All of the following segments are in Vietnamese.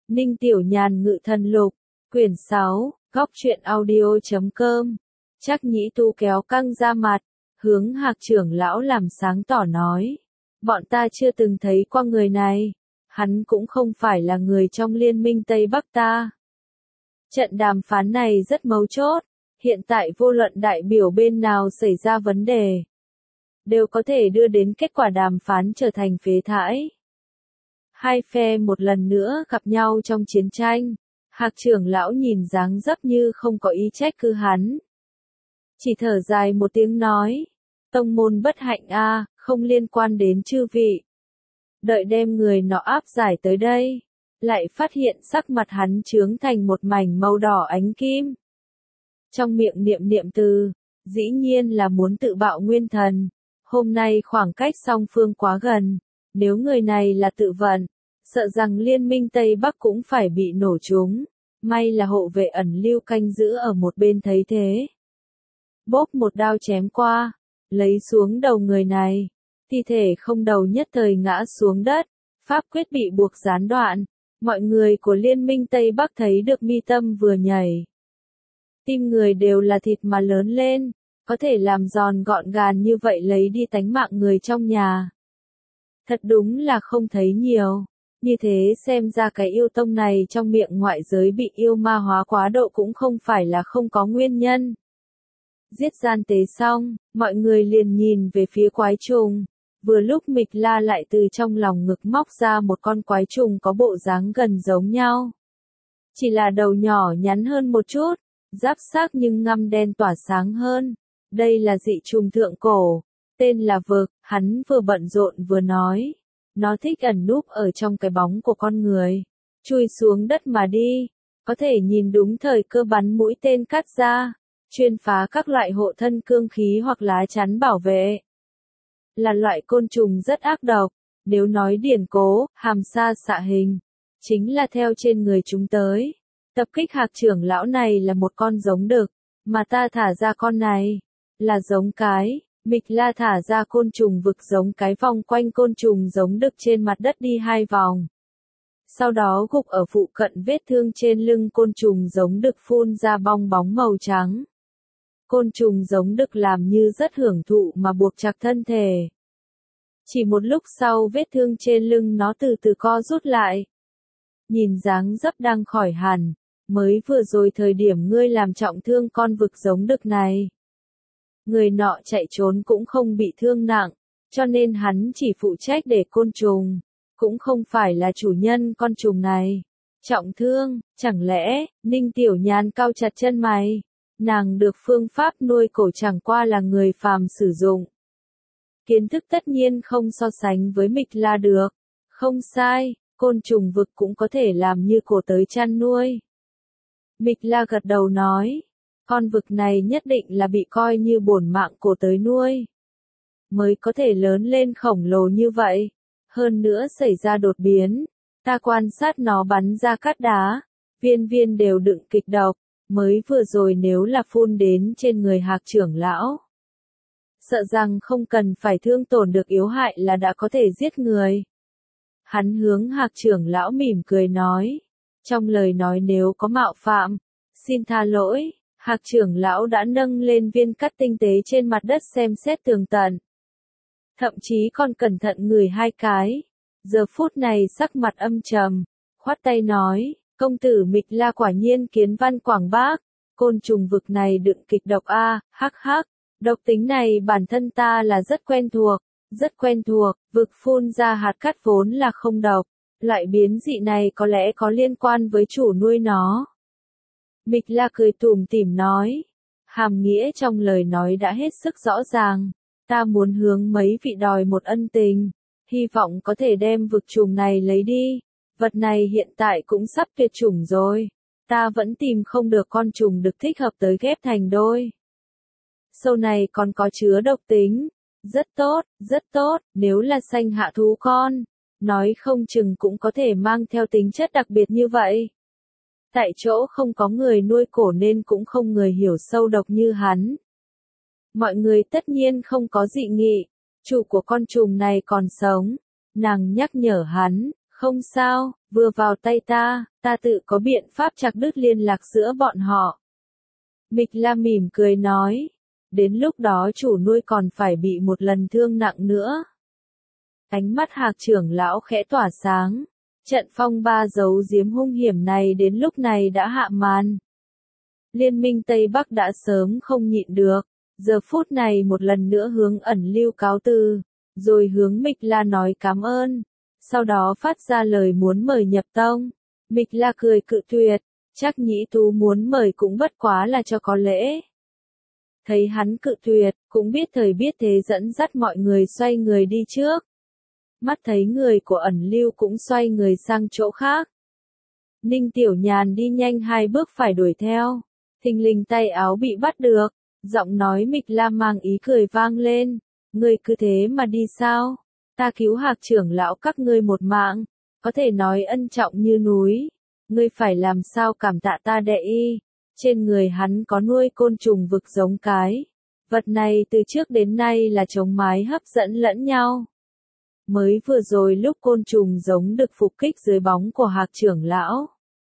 Ninh Tiểu Nhàn Ngự Thần Lục, quyển 6, góc truyện audio.com. Trắc Nhĩ Tu kéo căng ra mặt, hướng Hạc trưởng lão làm sáng tỏ nói. Bọn ta chưa từng thấy qua người này, hắn cũng không phải là người trong liên minh Tây Bắc ta. Trận đàm phán này rất mấu chốt, hiện tại vô luận đại biểu bên nào xảy ra vấn đề, đều có thể đưa đến kết quả đàm phán trở thành phế thải. Hai phe một lần nữa gặp nhau trong chiến tranh, Hạc trưởng lão nhìn dáng dấp như không có ý trách cứ hắn. Chỉ thở dài một tiếng nói, tông môn bất hạnh a, không liên quan đến chư vị. Đợi đem người nọ áp giải tới đây, lại phát hiện sắc mặt hắn chướng thành một mảnh màu đỏ ánh kim. Trong miệng niệm niệm từ, dĩ nhiên là muốn tự bạo nguyên thần. Hôm nay khoảng cách song phương quá gần, nếu người này là tự vận, sợ rằng liên minh Tây Bắc cũng phải bị nổ trúng. May là hộ vệ ẩn lưu canh giữ ở một bên thấy thế. Bốp một đao chém qua, lấy xuống đầu người này, thi thể không đầu nhất thời ngã xuống đất, pháp quyết bị buộc gián đoạn. Mọi người của liên minh Tây Bắc thấy được mi tâm vừa nhảy. Tim người đều là thịt mà lớn lên, có thể làm giòn gọn gàng như vậy lấy đi tánh mạng người trong nhà. Thật đúng là không thấy nhiều, như thế xem ra cái yêu tông này trong miệng ngoại giới bị yêu ma hóa quá độ cũng không phải là không có nguyên nhân. Giết gian tế xong, mọi người liền nhìn về phía quái trùng. Vừa lúc Mịch La lại từ trong lòng ngực móc ra một con quái trùng có bộ dáng gần giống nhau. Chỉ là đầu nhỏ nhắn hơn một chút, giáp xác nhưng ngăm đen tỏa sáng hơn. Đây là dị trùng thượng cổ, tên là vực, hắn vừa bận rộn vừa nói. Nó thích ẩn núp ở trong cái bóng của con người, chui xuống đất mà đi, có thể nhìn đúng thời cơ bắn mũi tên cắt ra, chuyên phá các loại hộ thân cương khí hoặc lá chắn bảo vệ. Là loại côn trùng rất ác độc, nếu nói điển cố, hàm sa xạ hình, chính là theo trên người chúng tới. Tập kích Hạc trưởng lão này là một con giống đực, mà ta thả ra con này, là giống cái. Mịch La thả ra côn trùng vực giống cái vòng quanh côn trùng giống đực trên mặt đất đi 2 vòng. Sau đó gục ở phụ cận vết thương trên lưng côn trùng giống đực phun ra bong bóng màu trắng. Côn trùng giống đực làm như rất hưởng thụ mà buộc chặt thân thể. Chỉ một lúc sau vết thương trên lưng nó từ từ co rút lại. Nhìn dáng dấp đang khỏi hẳn, mới vừa rồi thời điểm ngươi làm trọng thương con vực giống đực này. Người nọ chạy trốn cũng không bị thương nặng, cho nên hắn chỉ phụ trách để côn trùng, cũng không phải là chủ nhân con trùng này. Trọng thương, chẳng lẽ, Ninh Tiểu Nhàn cau chặt chân mày, nàng được phương pháp nuôi cổ chẳng qua là người phàm sử dụng. Kiến thức tất nhiên không so sánh với Mịch La được, không sai, côn trùng vực cũng có thể làm như cổ tới chăn nuôi. Mịch La gật đầu nói. Con vực này nhất định là bị coi như bổn mạng cổ tới nuôi, mới có thể lớn lên khổng lồ như vậy. Hơn nữa xảy ra đột biến, ta quan sát nó bắn ra cát đá, viên viên đều đựng kịch độc, mới vừa rồi nếu là phun đến trên người Hạc trưởng lão, sợ rằng không cần phải thương tổn được yếu hại là đã có thể giết người. Hắn hướng Hạc trưởng lão mỉm cười nói, trong lời nói nếu có mạo phạm, xin tha lỗi. Hạc trưởng lão đã nâng lên viên cát tinh tế trên mặt đất xem xét tường tận. Thậm chí còn cẩn thận ngửi 2 cái. Giờ phút này sắc mặt âm trầm, khoát tay nói, công tử Mịch La quả nhiên kiến văn quảng bác, côn trùng vực này đựng kịch độc a, hắc hắc, độc tính này bản thân ta là rất quen thuộc, vực phun ra hạt cát vốn là không độc, loại biến dị này có lẽ có liên quan với chủ nuôi nó. Mịch La cười tủm tỉm nói, hàm nghĩa trong lời nói đã hết sức rõ ràng, ta muốn hướng mấy vị đòi một ân tình, hy vọng có thể đem vực trùng này lấy đi, vật này hiện tại cũng sắp tuyệt chủng rồi, ta vẫn tìm không được con trùng được thích hợp tới ghép thành đôi. Sâu này còn có chứa độc tính, rất tốt, nếu là sanh hạ thú con, nói không chừng cũng có thể mang theo tính chất đặc biệt như vậy. Tại chỗ không có người nuôi cổ nên cũng không người hiểu sâu độc như hắn. Mọi người tất nhiên không có dị nghị, chủ của con trùng này còn sống. Nàng nhắc nhở hắn, không sao, vừa vào tay ta, ta tự có biện pháp chặt đứt liên lạc giữa bọn họ. Mịch La mỉm cười nói, đến lúc đó chủ nuôi còn phải bị một lần thương nặng nữa. Ánh mắt Hạc trưởng lão khẽ tỏa sáng, trận phong ba giấu giếm hung hiểm này đến lúc này đã hạ màn. Liên minh Tây Bắc đã sớm không nhịn được, giờ phút này một lần nữa hướng Ẩn Lưu cáo từ, rồi hướng Mịch La nói cảm ơn, sau đó phát ra lời muốn mời nhập tông. Mịch La cười cự tuyệt, chắc Nhĩ Tú muốn mời cũng bất quá là cho có lễ. Thấy hắn cự tuyệt, cũng biết thời biết thế dẫn dắt mọi người xoay người đi trước. Mắt thấy người của Ẩn Lưu cũng xoay người sang chỗ khác. Ninh Tiểu Nhàn đi nhanh 2 bước phải đuổi theo, thình lình tay áo bị bắt được, giọng nói Mịch La mang ý cười vang lên, ngươi cứ thế mà đi sao? Ta cứu Hạc trưởng lão các ngươi một mạng, có thể nói ân trọng như núi, ngươi phải làm sao cảm tạ ta đệ y. Trên người hắn có nuôi côn trùng vực giống cái, vật này từ trước đến nay là chống mái hấp dẫn lẫn nhau. Mới vừa rồi lúc côn trùng giống được phục kích dưới bóng của Hạc trưởng lão,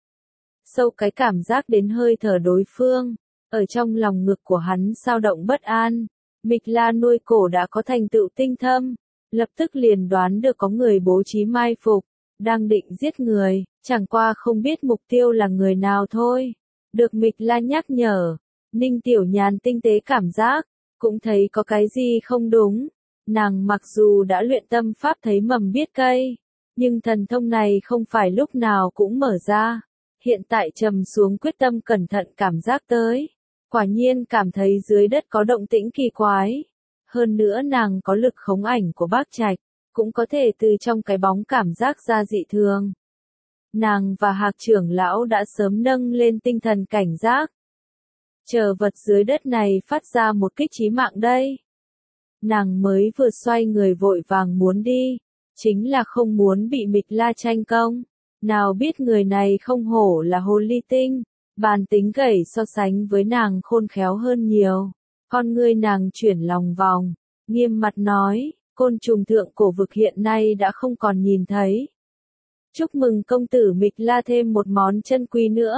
sâu cái cảm giác đến hơi thở đối phương, ở trong lòng ngực của hắn dao động bất an. Mịch La nuôi cổ đã có thành tựu tinh thâm, lập tức liền đoán được có người bố trí mai phục, đang định giết người, chẳng qua không biết mục tiêu là người nào thôi. Được Mịch La nhắc nhở, Ninh Tiểu Nhàn tinh tế cảm giác, cũng thấy có cái gì không đúng. Nàng mặc dù đã luyện tâm pháp thấy mầm biết cây, nhưng thần thông này không phải lúc nào cũng mở ra. Hiện tại trầm xuống quyết tâm cẩn thận cảm giác tới, quả nhiên cảm thấy dưới đất có động tĩnh kỳ quái. Hơn nữa nàng có lực khống ảnh của Bác Trạch, cũng có thể từ trong cái bóng cảm giác ra dị thường. Nàng và Hạc trưởng lão đã sớm nâng lên tinh thần cảnh giác. Chờ vật dưới đất này phát ra một kích chí mạng đây. Nàng mới vừa xoay người vội vàng muốn đi, chính là không muốn bị Mịch La tranh công. Nào biết người này không hổ là hồ ly tinh, bàn tính gầy so sánh với nàng khôn khéo hơn nhiều. Con ngươi nàng chuyển lòng vòng, nghiêm mặt nói, côn trùng thượng cổ vực hiện nay đã không còn nhìn thấy. Chúc mừng công tử Mịch La thêm một món chân quý nữa.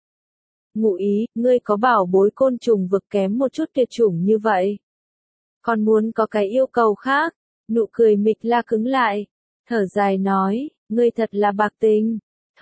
Ngụ ý, ngươi có bảo bối côn trùng vực kém một chút tuyệt chủng như vậy. Còn muốn có cái yêu cầu khác, nụ cười Mịch La cứng lại, thở dài nói, ngươi thật là bạc tình.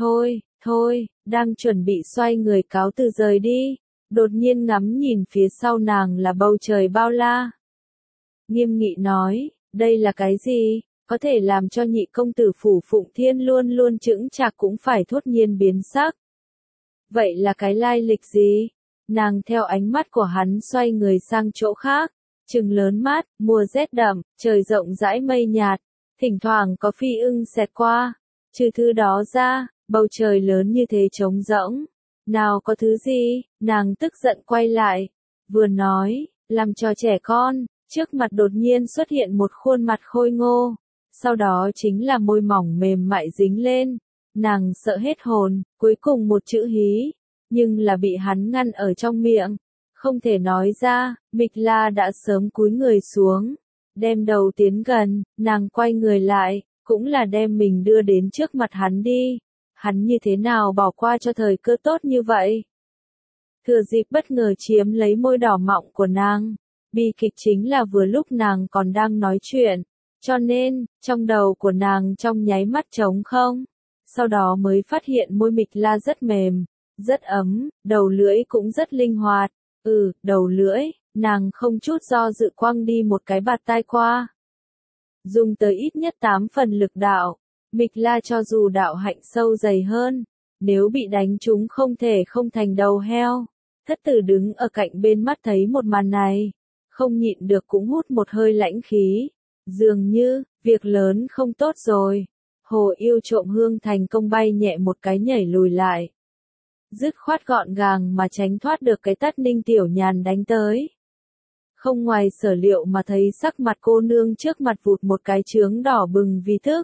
Thôi, đang chuẩn bị xoay người cáo từ rời đi, đột nhiên ngắm nhìn phía sau nàng là bầu trời bao la. Nghiêm nghị nói, đây là cái gì, có thể làm cho nhị công tử Phủ Phụng Thiên luôn luôn chững chạc cũng phải thốt nhiên biến sắc. Vậy là cái lai lịch gì? Nàng theo ánh mắt của hắn xoay người sang chỗ khác, trừng lớn mắt, mùa rét đậm, trời rộng rãi mây nhạt, thỉnh thoảng có phi ưng xẹt qua. Trừ thứ đó ra, bầu trời lớn như thế trống rỗng. Nào có thứ gì? Nàng tức giận quay lại, vừa nói, làm trò trẻ con, trước mặt đột nhiên xuất hiện một khuôn mặt khôi ngô. Sau đó chính là môi mỏng mềm mại dính lên. Nàng sợ hết hồn, cuối cùng một chữ hí, nhưng là bị hắn ngăn ở trong miệng. Không thể nói ra, Mịch La đã sớm cúi người xuống, đem đầu tiến gần, nàng quay người lại, cũng là đem mình đưa đến trước mặt hắn đi. Hắn như thế nào bỏ qua cho thời cơ tốt như vậy? Thừa dịp bất ngờ chiếm lấy môi đỏ mọng của nàng. Bi kịch chính là vừa lúc nàng còn đang nói chuyện, cho nên, trong đầu của nàng trong nháy mắt trống không. Sau đó mới phát hiện môi Mịch La rất mềm, rất ấm, đầu lưỡi cũng rất linh hoạt. Đầu lưỡi, nàng không chút do dự quăng đi một cái bạt tai qua. Dùng tới ít nhất 8 phần lực đạo, Mịch La cho dù đạo hạnh sâu dày hơn, nếu bị đánh trúng không thể không thành đầu heo. Thất tử đứng ở cạnh bên mắt thấy một màn này, không nhịn được cũng hút một hơi lãnh khí. Dường như, việc lớn không tốt rồi. Hồ Yêu trộm hương thành công bay nhẹ một cái nhảy lùi lại. Dứt khoát gọn gàng mà tránh thoát được cái tát Ninh Tiểu Nhàn đánh tới. Không ngoài sở liệu mà thấy sắc mặt cô nương trước mặt vụt một cái chướng đỏ bừng vì tức.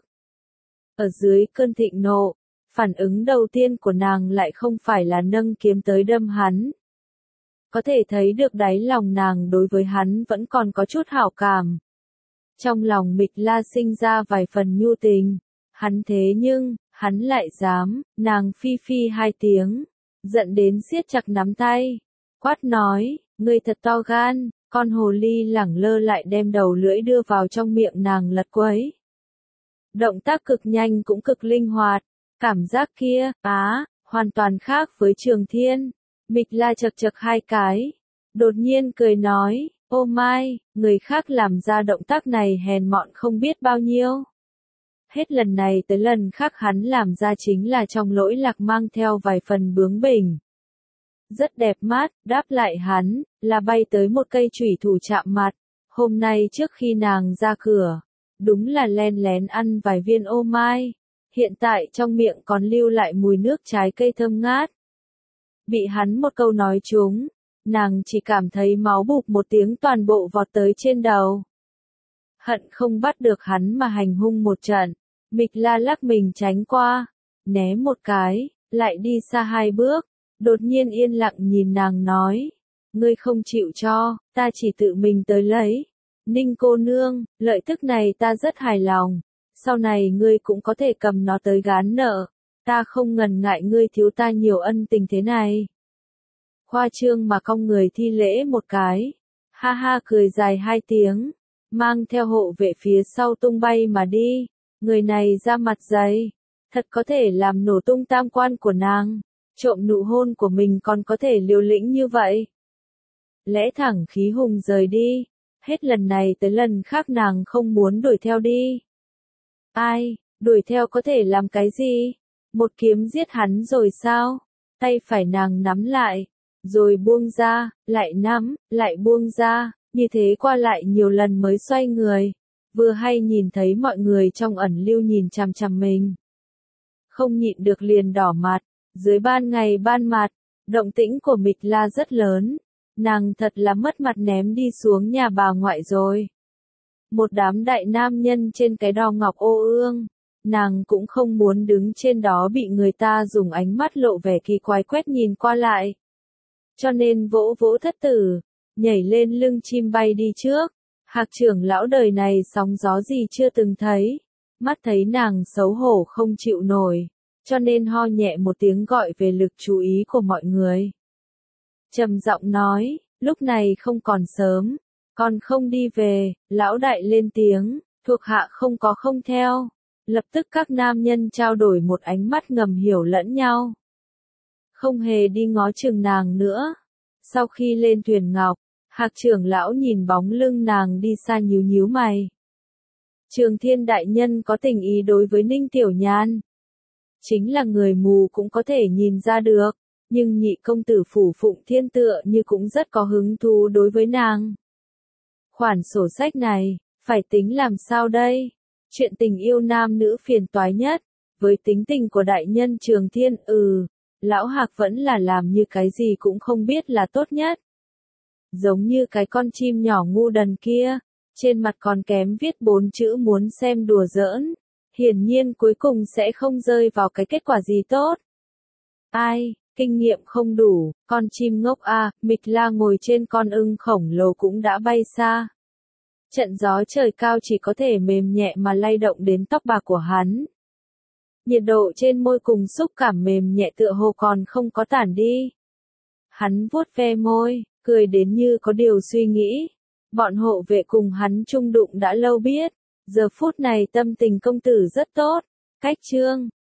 Ở dưới cơn thịnh nộ, phản ứng đầu tiên của nàng lại không phải là nâng kiếm tới đâm hắn. Có thể thấy được đáy lòng nàng đối với hắn vẫn còn có chút hảo cảm. Trong lòng Mịch La sinh ra vài phần nhu tình. Hắn lại dám, nàng phi phi hai tiếng, giận đến siết chặt nắm tay, quát nói, ngươi thật to gan, con hồ ly lẳng lơ lại đem đầu lưỡi đưa vào trong miệng nàng lật quấy. Động tác cực nhanh cũng cực linh hoạt, cảm giác kia, hoàn toàn khác với Trường Thiên. Mịch La chật chật hai cái, đột nhiên cười nói, ô mai, người khác làm ra động tác này hèn mọn không biết bao nhiêu. Hết lần này tới lần khác hắn làm ra chính là trong lỗi lạc mang theo vài phần bướng bỉnh. Rất đẹp mắt, đáp lại hắn, là bay tới một cây chủy thủ chạm mặt. Hôm nay trước khi nàng ra cửa, đúng là len lén ăn vài viên ô mai. Hiện tại trong miệng còn lưu lại mùi nước trái cây thơm ngát. Bị hắn một câu nói trúng, nàng chỉ cảm thấy máu bụp một tiếng toàn bộ vọt tới trên đầu. Hận không bắt được hắn mà hành hung một trận. Mịch La lắc mình tránh qua, né một cái, lại đi xa hai bước, đột nhiên yên lặng nhìn nàng nói, ngươi không chịu cho, ta chỉ tự mình tới lấy. Ninh cô nương, lợi tức này ta rất hài lòng, sau này ngươi cũng có thể cầm nó tới gán nợ, ta không ngần ngại ngươi thiếu ta nhiều ân tình thế này. Khoa trương mà cong người thi lễ một cái, ha ha cười dài hai tiếng, mang theo hộ vệ phía sau tung bay mà đi. Người này ra mặt dày, thật có thể làm nổ tung tam quan của nàng, trộm nụ hôn của mình còn có thể liều lĩnh như vậy. Lẽ thẳng khí hùng rời đi, hết lần này tới lần khác nàng không muốn đuổi theo đi. Ai, đuổi theo có thể làm cái gì? Một kiếm giết hắn rồi sao? Tay phải nàng nắm lại, rồi buông ra, lại nắm, lại buông ra, như thế qua lại nhiều lần mới xoay người. Vừa hay nhìn thấy mọi người trong ẩn lưu nhìn chằm chằm mình. Không nhịn được liền đỏ mặt, dưới ban ngày ban mặt, động tĩnh của Mịch La rất lớn. Nàng thật là mất mặt ném đi xuống nhà bà ngoại rồi. Một đám đại nam nhân trên cái đo ngọc ô ương, nàng cũng không muốn đứng trên đó bị người ta dùng ánh mắt lộ vẻ kỳ quái quét nhìn qua lại. Cho nên vỗ vỗ thất tử, nhảy lên lưng chim bay đi trước. Hạc trưởng lão đời này sóng gió gì chưa từng thấy, mắt thấy nàng xấu hổ không chịu nổi, cho nên ho nhẹ một tiếng gọi về lực chú ý của mọi người. Trầm giọng nói, lúc này không còn sớm, còn không đi về, lão đại lên tiếng, thuộc hạ không có không theo. Lập tức các nam nhân trao đổi một ánh mắt ngầm hiểu lẫn nhau. Không hề đi ngó chừng nàng nữa. Sau khi lên thuyền ngọc, Hạc trưởng lão nhìn bóng lưng nàng đi xa nhíu nhíu mày. Trường Thiên đại nhân có tình ý đối với Ninh Tiểu Nhan. Chính là người mù cũng có thể nhìn ra được, nhưng nhị công tử Phủ Phụng Thiên tựa như cũng rất có hứng thú đối với nàng. Khoản sổ sách này, phải tính làm sao đây? Chuyện tình yêu nam nữ phiền toái nhất, với tính tình của đại nhân Trường Thiên, lão Hạc vẫn là làm như cái gì cũng không biết là tốt nhất. Giống như cái con chim nhỏ ngu đần kia, trên mặt còn kém viết 4 chữ muốn xem đùa giỡn, hiển nhiên cuối cùng sẽ không rơi vào cái kết quả gì tốt. Ai, kinh nghiệm không đủ, con chim ngốc Mịch La ngồi trên con ưng khổng lồ cũng đã bay xa. Trận gió trời cao chỉ có thể mềm nhẹ mà lay động đến tóc bạc của hắn. Nhiệt độ trên môi cùng xúc cảm mềm nhẹ tựa hồ còn không có tản đi. Hắn vuốt ve môi, cười đến như có điều suy nghĩ. Bọn hộ vệ cùng hắn chung đụng đã lâu biết, giờ phút này tâm tình công tử rất tốt. Cách chương